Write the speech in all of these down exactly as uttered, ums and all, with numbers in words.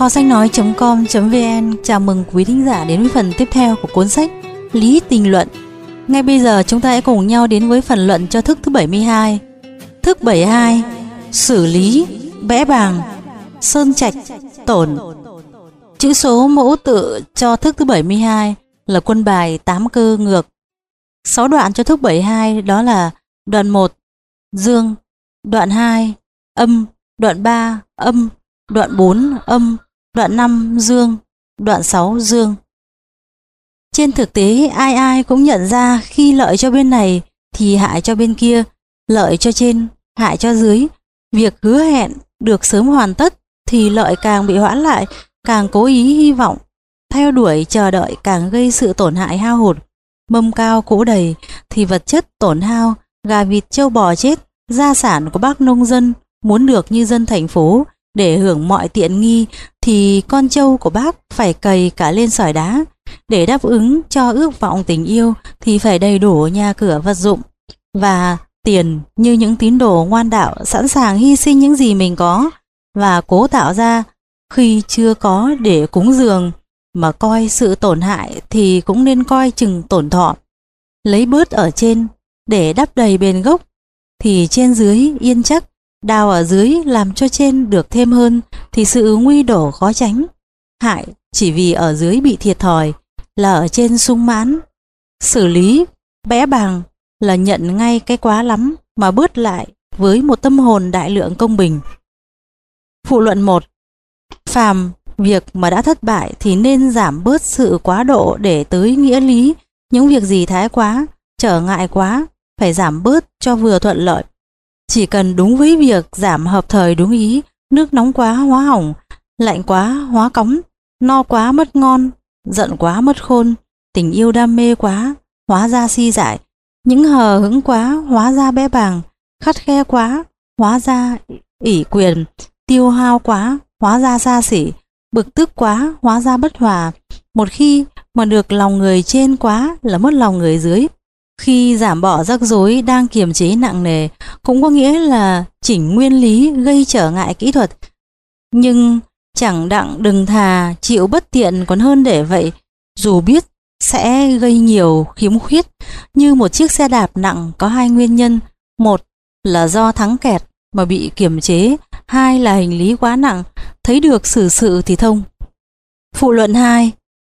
Kho sách nói chấm com chấm vn chào mừng quý thính giả đến với phần tiếp theo của cuốn sách Lý Tình Luận. Ngay bây giờ chúng ta hãy cùng nhau đến với phần luận cho thức thứ bảy mươi hai. Thức bảy mươi hai: Xử lý, bẽ bàng, sơn trạch, tổn. Chữ số mẫu tự cho thức thứ bảy mươi hai là quân bài tám cơ ngược. Sáu đoạn cho thức bảy mươi hai đó là đoạn một dương, đoạn hai âm, đoạn ba âm, đoạn bốn âm, đoạn năm dương, đoạn sáu dương. Trên thực tế ai ai cũng nhận ra khi lợi cho bên này thì hại cho bên kia, lợi cho trên, hại cho dưới. Việc hứa hẹn được sớm hoàn tất thì lợi càng bị hoãn lại, càng cố ý hy vọng, theo đuổi chờ đợi càng gây sự tổn hại hao hụt. Mâm cao cỗ đầy thì vật chất tổn hao, gà vịt trâu bò chết, gia sản của bác nông dân muốn được như dân thành phố để hưởng mọi tiện nghi thì con trâu của bác phải cày cả lên sỏi đá. Để đáp ứng cho ước vọng tình yêu thì phải đầy đủ nhà cửa vật dụng và tiền như những tín đồ ngoan đạo sẵn sàng hy sinh những gì mình có và cố tạo ra khi chưa có để cúng dường. Mà coi sự tổn hại thì cũng nên coi chừng tổn thọ. Lấy bớt ở trên để đắp đầy bền gốc thì trên dưới yên chắc, đào ở dưới làm cho trên được thêm hơn thì sự nguy đổ khó tránh. Hại chỉ vì ở dưới bị thiệt thòi là ở trên sung mãn. Xử lý, bẽ bàng là nhận ngay cái quá lắm mà bớt lại với một tâm hồn đại lượng công bình. Phụ luận một: Phàm việc mà đã thất bại thì nên giảm bớt sự quá độ để tới nghĩa lý. Những việc gì thái quá, trở ngại quá phải giảm bớt cho vừa thuận lợi. Chỉ cần đúng với việc giảm hợp thời đúng ý. Nước nóng quá hóa hỏng, lạnh quá hóa cóng, no quá mất ngon, giận quá mất khôn, tình yêu đam mê quá hóa ra si dại, những hờ hững quá hóa ra bẽ bàng, khắt khe quá hóa ra ỷ quyền, tiêu hao quá hóa ra xa xỉ, bực tức quá hóa ra bất hòa. Một khi mà được lòng người trên quá là mất lòng người dưới. Khi giảm bỏ rắc rối đang kiềm chế nặng nề cũng có nghĩa là chỉnh nguyên lý gây trở ngại kỹ thuật. Nhưng chẳng đặng đừng thà chịu bất tiện còn hơn để vậy, dù biết sẽ gây nhiều khiếm khuyết. Như một chiếc xe đạp nặng có hai nguyên nhân: một là do thắng kẹt mà bị kiềm chế, hai là hành lý quá nặng, thấy được xử sự thì thông. Phụ luận hai: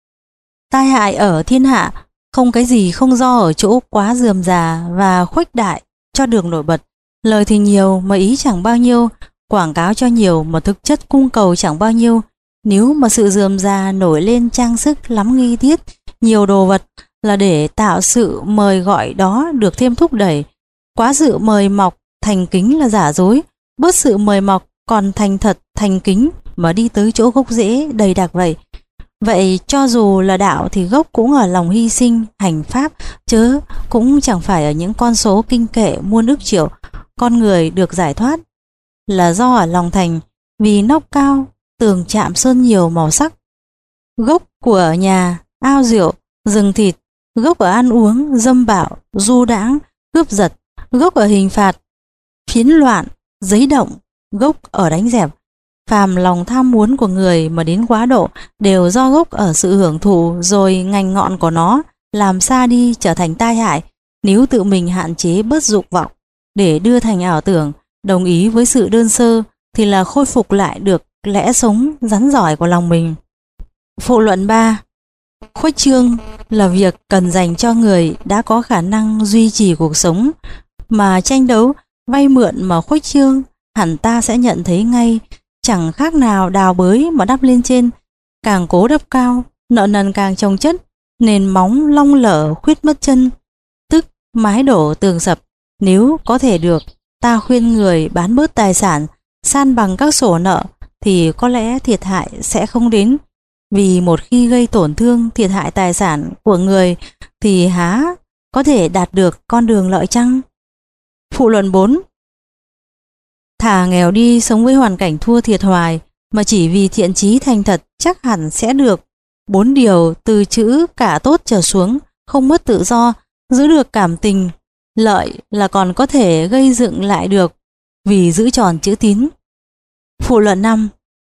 Tai hại ở thiên hạ không cái gì không do ở chỗ quá rườm rà và khuếch đại cho được nổi bật. Lời thì nhiều mà ý chẳng bao nhiêu, quảng cáo cho nhiều mà thực chất cung cầu chẳng bao nhiêu. Nếu mà sự rườm rà nổi lên trang sức lắm nghi tiết, nhiều đồ vật là để tạo sự mời gọi đó được thêm thúc đẩy. Quá sự mời mọc thành kính là giả dối, bớt sự mời mọc còn thành thật thành kính mà đi tới chỗ gốc rễ đầy đặc vậy. Vậy cho dù là đạo thì gốc cũng ở lòng hy sinh, hành pháp, chớ cũng chẳng phải ở những con số kinh kệ muôn ức triệu. Con người được giải thoát là do ở lòng thành, vì nóc cao, tường chạm sơn nhiều màu sắc. Gốc của nhà, ao rượu, rừng thịt, gốc ở ăn uống, dâm bạo, du đãng, cướp giật, gốc ở hình phạt, phiến loạn, giấy động, gốc ở đánh dẹp. Phàm lòng tham muốn của người mà đến quá độ đều do gốc ở sự hưởng thụ, rồi ngành ngọn của nó làm xa đi trở thành tai hại. Nếu tự mình hạn chế bớt dục vọng để đưa thành ảo tưởng, đồng ý với sự đơn sơ thì là khôi phục lại được lẽ sống rắn rỏi của lòng mình. Phụ luận ba: Khuếch trương là việc cần dành cho người đã có khả năng duy trì cuộc sống, mà tranh đấu vay mượn mà khuếch trương hẳn ta sẽ nhận thấy ngay chẳng khác nào đào bới mà đắp lên trên. Càng cố đắp cao, nợ nần càng chồng chất, nền móng long lở khuyết mất chân, tức mái đổ tường sập. Nếu có thể được, ta khuyên người bán bớt tài sản, san bằng các sổ nợ thì có lẽ thiệt hại sẽ không đến. Vì một khi gây tổn thương thiệt hại tài sản của người thì há có thể đạt được con đường lợi chăng? Phụ luận bốn: Thà nghèo đi sống với hoàn cảnh thua thiệt hoài mà chỉ vì thiện chí thành thật chắc hẳn sẽ được bốn điều từ chữ cả tốt trở xuống: không mất tự do, giữ được cảm tình, lợi là còn có thể gây dựng lại được vì giữ tròn chữ tín. Phụ luận năm: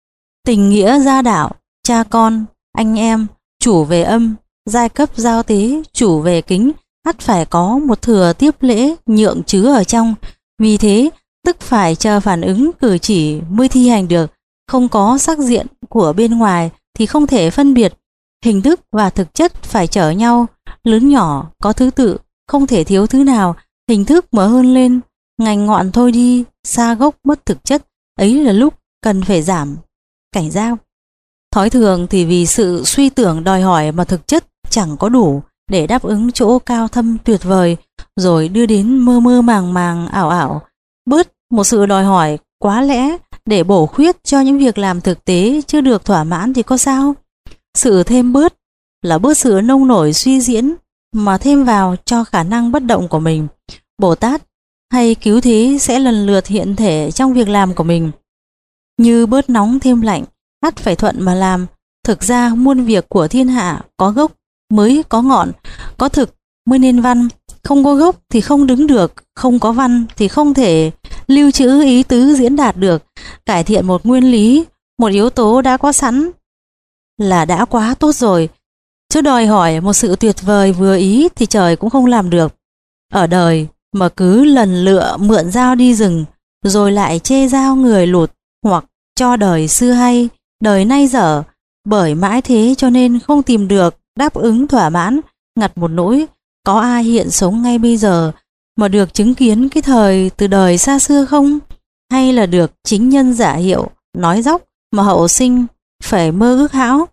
Tình nghĩa gia đạo, cha con, anh em, chủ về âm, giai cấp giao tế, chủ về kính, ắt phải có một thừa tiếp lễ nhượng chứ ở trong. Vì thế, tức phải chờ phản ứng cử chỉ mới thi hành được. Không có sắc diện của bên ngoài thì không thể phân biệt. Hình thức và thực chất phải chở nhau, lớn nhỏ có thứ tự, không thể thiếu thứ nào. Hình thức mở hơn lên, ngành ngọn thôi đi, xa gốc mất thực chất. Ấy là lúc cần phải giảm cảnh giác. Thói thường thì vì sự suy tưởng đòi hỏi mà thực chất chẳng có đủ để đáp ứng chỗ cao thâm tuyệt vời, rồi đưa đến mơ mơ màng màng ảo ảo. Bớt một sự đòi hỏi quá lẽ để bổ khuyết cho những việc làm thực tế chưa được thỏa mãn thì có sao? Sự thêm bớt là bớt sự nông nổi suy diễn mà thêm vào cho khả năng bất động của mình. Bồ Tát hay cứu thế sẽ lần lượt hiện thể trong việc làm của mình. Như bớt nóng thêm lạnh, ắt phải thuận mà làm. Thực ra muôn việc của thiên hạ có gốc mới có ngọn, có thực mới nên văn. Không có gốc thì không đứng được, không có văn thì không thể lưu trữ ý tứ diễn đạt được. Cải thiện một nguyên lý, một yếu tố đã có sẵn là đã quá tốt rồi. Chứ đòi hỏi một sự tuyệt vời vừa ý thì trời cũng không làm được. Ở đời mà cứ lần lựa mượn dao đi rừng, rồi lại chê dao người lụt, hoặc cho đời xưa hay, đời nay dở, bởi mãi thế cho nên không tìm được đáp ứng thỏa mãn. Ngặt một nỗi, có ai hiện sống ngay bây giờ mà được chứng kiến cái thời từ đời xa xưa không? Hay là được chính nhân giả hiệu, nói dóc mà hậu sinh phải mơ ước hão?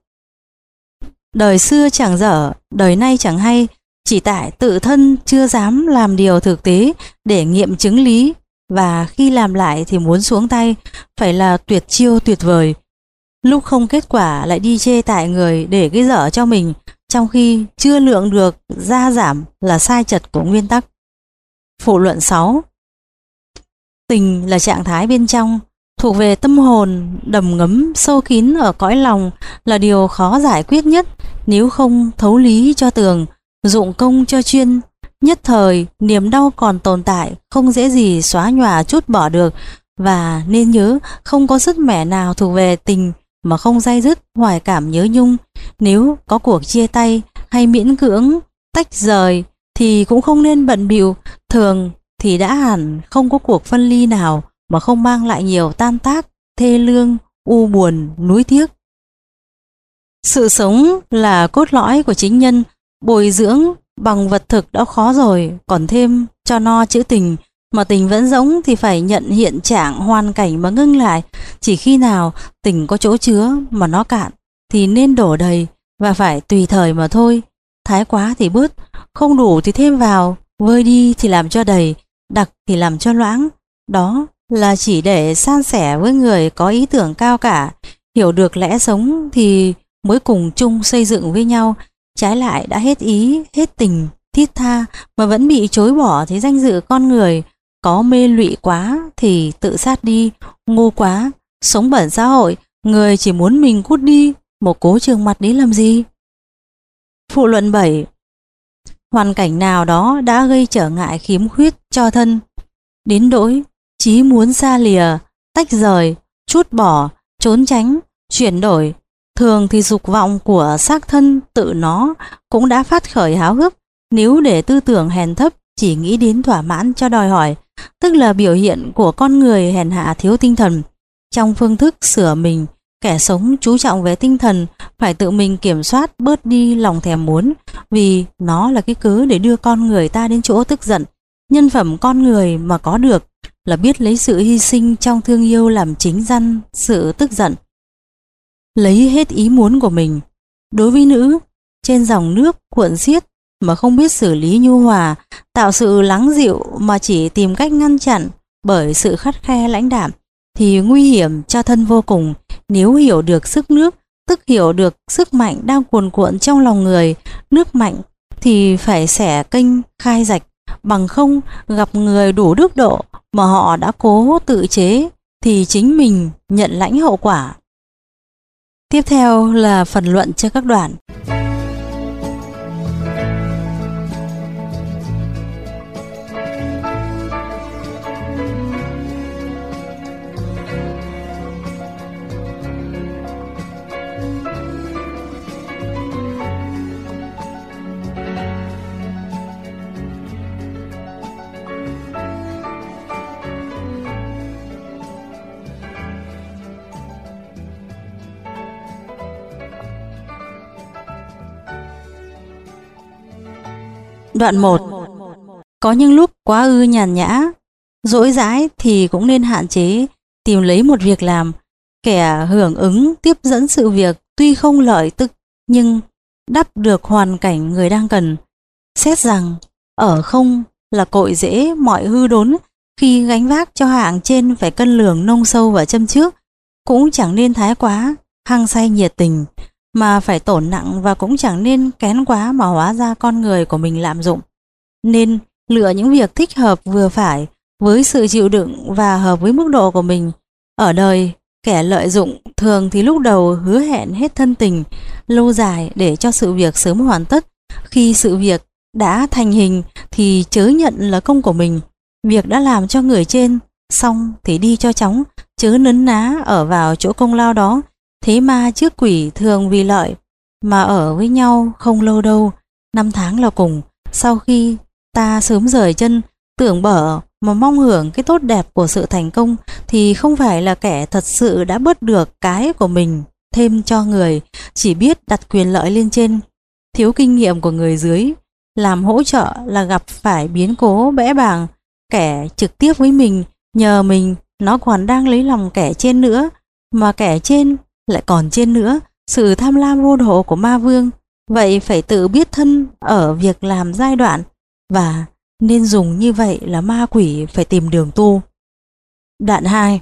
Đời xưa chẳng dở, đời nay chẳng hay, chỉ tại tự thân chưa dám làm điều thực tế để nghiệm chứng lý, và khi làm lại thì muốn xuống tay, phải là tuyệt chiêu tuyệt vời. Lúc không kết quả lại đi chê tại người để cái dở cho mình, trong khi chưa lượng được gia giảm là sai chật của nguyên tắc. Phụ luận sáu. Tình là trạng thái bên trong, thuộc về tâm hồn, đầm ngấm sâu kín ở cõi lòng, là điều khó giải quyết nhất. Nếu không thấu lý cho tường, dụng công cho chuyên, nhất thời niềm đau còn tồn tại, không dễ gì xóa nhòa trút bỏ được. Và nên nhớ, không có sứt mẻ nào thuộc về tình mà không day dứt hoài cảm nhớ nhung. Nếu có cuộc chia tay hay miễn cưỡng tách rời thì cũng không nên bận bịu. Thường thì đã hẳn không có cuộc phân ly nào mà không mang lại nhiều tan tác, thê lương, u buồn, nuối tiếc. Sự sống là cốt lõi của chính nhân, bồi dưỡng bằng vật thực đã khó rồi, còn thêm cho no chữ tình. Mà tình vẫn rỗng thì phải nhận hiện trạng hoàn cảnh mà ngưng lại. Chỉ khi nào tình có chỗ chứa mà nó cạn thì nên đổ đầy, và phải tùy thời mà thôi. Thái quá thì bớt, không đủ thì thêm vào, vơi đi thì làm cho đầy, đặc thì làm cho loãng. Đó là chỉ để san sẻ với người có ý tưởng cao cả, hiểu được lẽ sống thì mới cùng chung xây dựng với nhau. Trái lại đã hết ý, hết tình, thiết tha mà vẫn bị chối bỏ thì danh dự con người. Có mê lụy quá thì tự sát đi, ngu quá, sống bẩn xã hội, người chỉ muốn mình cút đi, một cố trường mặt đấy làm gì? Phụ luận bảy. Hoàn cảnh nào đó đã gây trở ngại khiếm khuyết cho thân, đến nỗi chí muốn xa lìa, tách rời, trút bỏ, trốn tránh, chuyển đổi. Thường thì dục vọng của xác thân tự nó cũng đã phát khởi háo hức. Nếu để tư tưởng hèn thấp chỉ nghĩ đến thỏa mãn cho đòi hỏi, tức là biểu hiện của con người hèn hạ thiếu tinh thần. Trong phương thức sửa mình, kẻ sống chú trọng về tinh thần phải tự mình kiểm soát bớt đi lòng thèm muốn, vì nó là cái cớ để đưa con người ta đến chỗ tức giận. Nhân phẩm con người mà có được là biết lấy sự hy sinh trong thương yêu làm chính răn sự tức giận, lấy hết ý muốn của mình. Đối với nữ, trên dòng nước cuộn xiết mà không biết xử lý nhu hòa, tạo sự lắng dịu mà chỉ tìm cách ngăn chặn bởi sự khắt khe lãnh đạm, thì nguy hiểm cho thân vô cùng. Nếu hiểu được sức nước, tức hiểu được sức mạnh đang cuồn cuộn trong lòng người, nước mạnh thì phải xẻ kênh khai rạch, bằng không gặp người đủ đức độ mà họ đã cố tự chế thì chính mình nhận lãnh hậu quả. Tiếp theo là phần luận cho các đoạn. Đoạn một. Có những lúc quá ư nhàn nhã, dỗi dãi thì cũng nên hạn chế tìm lấy một việc làm. Kẻ hưởng ứng tiếp dẫn sự việc tuy không lợi tức nhưng đắp được hoàn cảnh người đang cần. Xét rằng ở không là cội rễ mọi hư đốn, khi gánh vác cho hạng trên phải cân lường nông sâu và châm trước, cũng chẳng nên thái quá hăng say nhiệt tình mà phải tổn nặng, và cũng chẳng nên kén quá mà hóa ra con người của mình lạm dụng. Nên lựa những việc thích hợp vừa phải với sự chịu đựng và hợp với mức độ của mình. Ở đời, kẻ lợi dụng thường thì lúc đầu hứa hẹn hết thân tình lâu dài để cho sự việc sớm hoàn tất. Khi sự việc đã thành hình thì chớ nhận là công của mình. Việc đã làm cho người trên xong thì đi cho chóng, chớ nấn ná ở vào chỗ công lao đó. Thế ma trước quỷ thường vì lợi mà ở với nhau không lâu đâu, năm tháng là cùng. Sau khi ta sớm rời chân, tưởng bở mà mong hưởng cái tốt đẹp của sự thành công, thì không phải là kẻ thật sự đã bớt được cái của mình thêm cho người, chỉ biết đặt quyền lợi lên trên. Thiếu kinh nghiệm của người dưới làm hỗ trợ là gặp phải biến cố bẽ bàng. Kẻ trực tiếp với mình, nhờ mình, nó còn đang lấy lòng kẻ trên nữa, mà kẻ trên lại còn trên nữa. Sự tham lam vô độ của ma vương. Vậy phải tự biết thân ở việc làm giai đoạn, và nên dùng như vậy là ma quỷ phải tìm đường tu. Đoạn hai.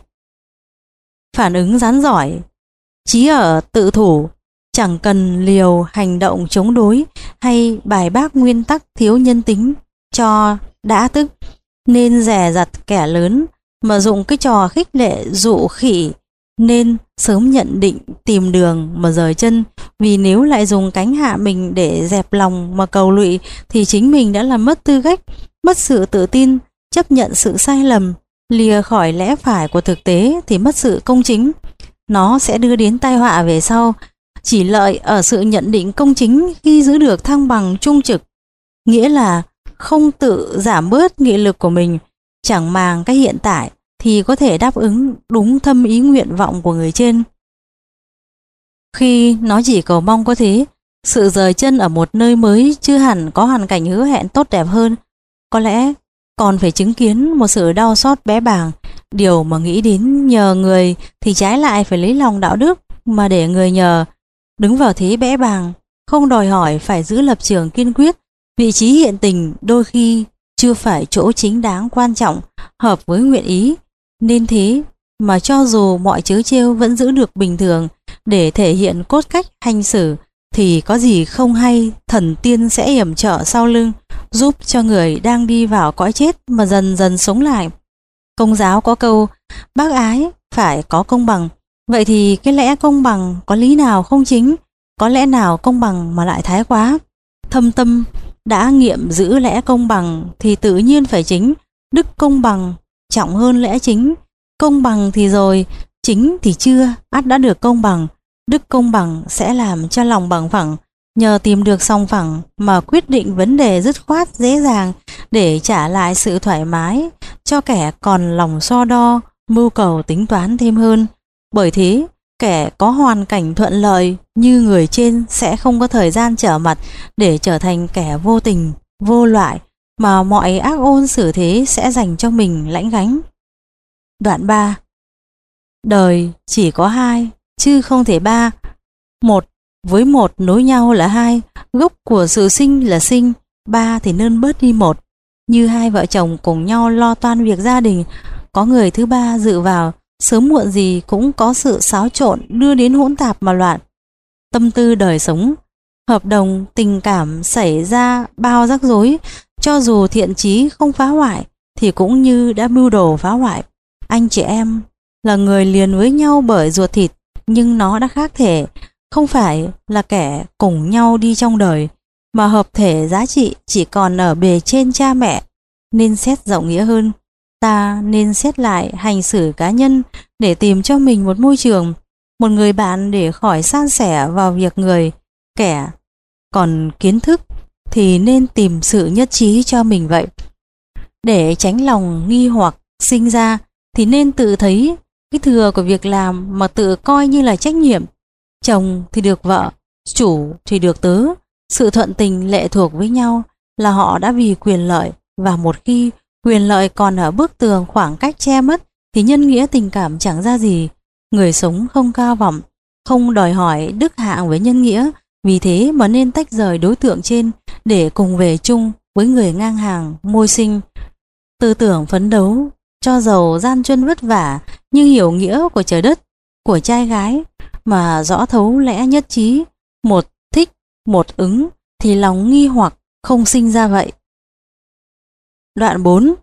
Phản ứng rắn giỏi, chí ở tự thủ, chẳng cần liều hành động chống đối hay bài bác nguyên tắc thiếu nhân tính cho đã tức. Nên dè dặt kẻ lớn mà dụng cái trò khích lệ dụ khỉ, nên sớm nhận định tìm đường mà rời chân. Vì nếu lại dùng cánh hạ mình để dẹp lòng mà cầu lụy thì chính mình đã làm mất tư cách, mất sự tự tin, chấp nhận sự sai lầm, lìa khỏi lẽ phải của thực tế thì mất sự công chính. Nó sẽ đưa đến tai họa về sau. Chỉ lợi ở sự nhận định công chính khi giữ được thăng bằng trung trực, nghĩa là không tự giảm bớt nghị lực của mình, chẳng màng cái hiện tại, thì có thể đáp ứng đúng thâm ý nguyện vọng của người trên. Khi nó chỉ cầu mong có thế, sự rời chân ở một nơi mới chưa hẳn có hoàn cảnh hứa hẹn tốt đẹp hơn. Có lẽ còn phải chứng kiến một sự đau xót bé bàng. Điều mà nghĩ đến nhờ người thì trái lại phải lấy lòng đạo đức mà để người nhờ. Đứng vào thế bé bàng, không đòi hỏi phải giữ lập trường kiên quyết. Vị trí hiện tình đôi khi chưa phải chỗ chính đáng quan trọng, hợp với nguyện ý. Nên thế mà cho dù mọi trớ trêu vẫn giữ được bình thường để thể hiện cốt cách hành xử, thì có gì không hay thần tiên sẽ yểm trợ sau lưng, giúp cho người đang đi vào cõi chết mà dần dần sống lại. Công giáo có câu bác ái phải có công bằng. Vậy thì cái lẽ công bằng có lý nào không chính? Có lẽ nào công bằng mà lại thái quá? Thâm tâm đã nghiệm giữ lẽ công bằng thì tự nhiên phải chính. Đức công bằng trọng hơn lẽ chính. Công bằng thì rồi, chính thì chưa, ắt đã được công bằng. Đức công bằng sẽ làm cho lòng bằng phẳng, nhờ tìm được song phẳng mà quyết định vấn đề dứt khoát dễ dàng, để trả lại sự thoải mái cho kẻ còn lòng so đo, mưu cầu tính toán thêm hơn. Bởi thế, kẻ có hoàn cảnh thuận lợi như người trên sẽ không có thời gian trở mặt để trở thành kẻ vô tình, vô loại, mà mọi ác ôn xử thế sẽ dành cho mình lãnh gánh. Đoạn ba. Đời chỉ có hai, chứ không thể ba. Một với một nối nhau là hai, gốc của sự sinh là sinh, ba thì nên bớt đi một. Như hai vợ chồng cùng nhau lo toan việc gia đình, có người thứ ba dự vào, sớm muộn gì cũng có sự xáo trộn đưa đến hỗn tạp mà loạn. Tâm tư đời sống, hợp đồng, tình cảm xảy ra bao rắc rối, cho dù thiện chí không phá hoại thì cũng như đã mưu đồ phá hoại. Anh chị em là người liền với nhau bởi ruột thịt, nhưng nó đã khác thể, không phải là kẻ cùng nhau đi trong đời, mà hợp thể giá trị chỉ còn ở bề trên cha mẹ. Nên xét rộng nghĩa hơn, ta nên xét lại hành xử cá nhân để tìm cho mình một môi trường, một người bạn để khỏi san sẻ vào việc người. Kẻ còn kiến thức thì nên tìm sự nhất trí cho mình vậy. Để tránh lòng nghi hoặc sinh ra thì nên tự thấy cái thừa của việc làm mà tự coi như là trách nhiệm. Chồng thì được vợ, chủ thì được tớ. Sự thuận tình lệ thuộc với nhau là họ đã vì quyền lợi, và một khi quyền lợi còn ở bức tường khoảng cách che mất thì nhân nghĩa tình cảm chẳng ra gì. Người sống không cao vọng, không đòi hỏi đức hạng với nhân nghĩa, vì thế mà nên tách rời đối tượng trên để cùng về chung với người ngang hàng môi sinh. Tư tưởng phấn đấu cho giàu gian truân vất vả, nhưng hiểu nghĩa của trời đất, của trai gái mà rõ thấu lẽ nhất trí, một thích một ứng thì lòng nghi hoặc không sinh ra vậy. Đoạn bốn.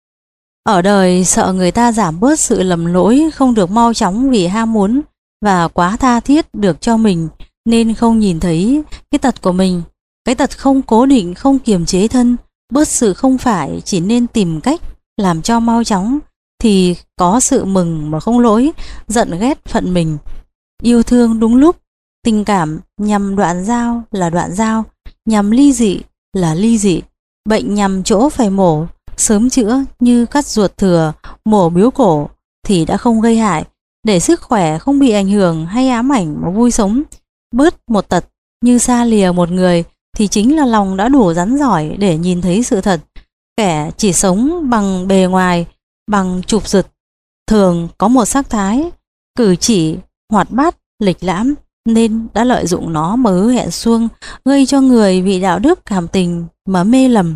Ở đời sợ người ta giảm bớt sự lầm lỗi không được mau chóng vì ham muốn và quá tha thiết được cho mình, nên không nhìn thấy cái tật của mình. Cái tật không cố định, không kiềm chế thân, bớt sự không phải, chỉ nên tìm cách làm cho mau chóng, thì có sự mừng mà không lỗi, giận ghét phận mình. Yêu thương đúng lúc, tình cảm nhằm đoạn giao là đoạn giao, nhằm ly dị là ly dị, bệnh nhằm chỗ phải mổ, sớm chữa như cắt ruột thừa, mổ biếu cổ thì đã không gây hại, để sức khỏe không bị ảnh hưởng hay ám ảnh mà vui sống. Bớt một tật như xa lìa một người thì chính là lòng đã đủ rắn giỏi để nhìn thấy sự thật. Kẻ chỉ sống bằng bề ngoài, bằng chụp giật, thường có một sắc thái, cử chỉ hoạt bát, lịch lãm, nên đã lợi dụng nó mà hứa hẹn suông, gây cho người vì đạo đức cảm tình mà mê lầm.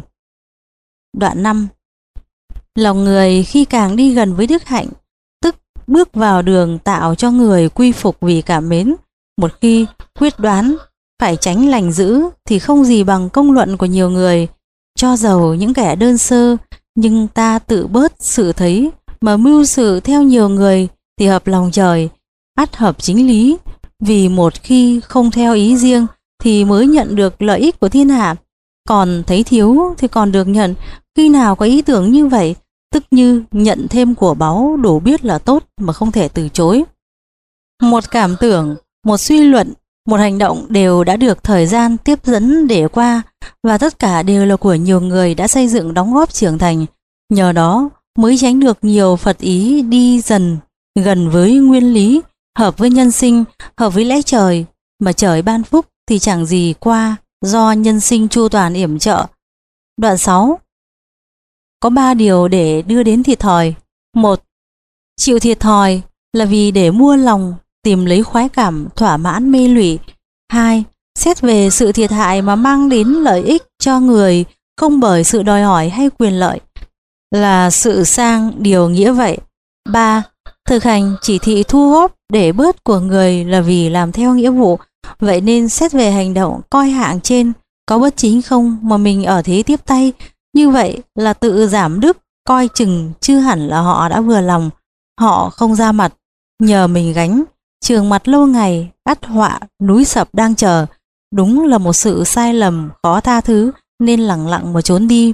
Đoạn năm. Lòng người khi càng đi gần với đức hạnh, tức bước vào đường tạo cho người quy phục vì cảm mến. Một khi quyết đoán phải tránh lành dữ thì không gì bằng công luận của nhiều người. Cho dầu những kẻ đơn sơ, nhưng ta tự bớt sự thấy mà mưu sự theo nhiều người thì hợp lòng trời, ắt hợp chính lý. Vì một khi không theo ý riêng thì mới nhận được lợi ích của thiên hạ, còn thấy thiếu thì còn được nhận. Khi nào có ý tưởng như vậy, tức như nhận thêm của báu, đủ biết là tốt mà không thể từ chối. Một cảm tưởng, một suy luận, một hành động đều đã được thời gian tiếp dẫn để qua, và tất cả đều là của nhiều người đã xây dựng đóng góp trưởng thành. Nhờ đó mới tránh được nhiều Phật ý đi dần gần với nguyên lý, hợp với nhân sinh, hợp với lẽ trời, mà trời ban phúc thì chẳng gì qua do nhân sinh chu toàn yểm trợ. Đoạn sáu. Có ba điều để đưa đến thiệt thòi. Một. Chịu thiệt thòi là vì để mua lòng, tìm lấy khoái cảm, thỏa mãn mê lụy. Hai. Xét về sự thiệt hại mà mang đến lợi ích cho người, không bởi sự đòi hỏi hay quyền lợi, là sự sang điều nghĩa vậy. Ba. Thực hành chỉ thị thu góp để bớt của người là vì làm theo nghĩa vụ. Vậy nên xét về hành động coi hạng trên có bất chính không mà mình ở thế tiếp tay, như vậy là tự giảm đức, coi chừng chứ hẳn là họ đã vừa lòng. Họ không ra mặt, nhờ mình gánh, trường mặt lâu ngày, ắt họa núi sập đang chờ. Đúng là một sự sai lầm khó tha thứ, nên lẳng lặng mà trốn đi.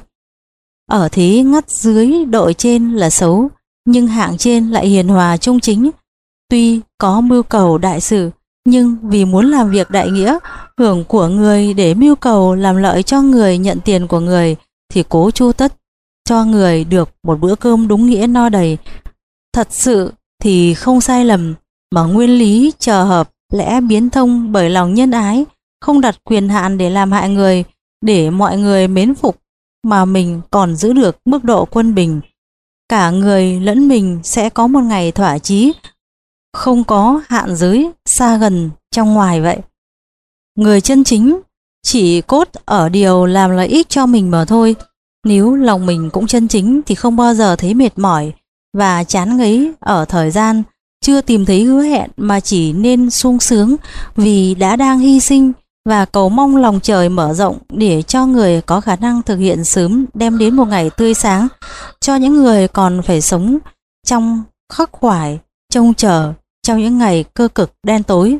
Ở thế ngắt dưới đội trên là xấu, nhưng hạng trên lại hiền hòa trung chính. Tuy có mưu cầu đại sự, nhưng vì muốn làm việc đại nghĩa, hưởng của người để mưu cầu làm lợi cho người, nhận tiền của người, thì cố chu tất cho người được một bữa cơm đúng nghĩa no đầy. Thật sự thì không sai lầm, mà nguyên lý chờ hợp lẽ biến thông bởi lòng nhân ái, không đặt quyền hạn để làm hại người, để mọi người mến phục, mà mình còn giữ được mức độ quân bình. Cả người lẫn mình sẽ có một ngày thỏa chí, không có hạn giới xa gần trong ngoài vậy. Người chân chính chỉ cốt ở điều làm lợi ích cho mình mà thôi. Nếu lòng mình cũng chân chính thì không bao giờ thấy mệt mỏi và chán ngấy ở thời gian chưa tìm thấy hứa hẹn, mà chỉ nên sung sướng vì đã đang hy sinh, và cầu mong lòng trời mở rộng để cho người có khả năng thực hiện sớm đem đến một ngày tươi sáng cho những người còn phải sống trong khắc khoải, trông chờ trong những ngày cơ cực đen tối.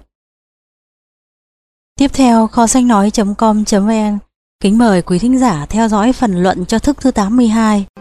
Tiếp theo, kho sách nói chấm com chấm vn kính mời quý thính giả theo dõi phần luận cho thức thứ tám mươi hai.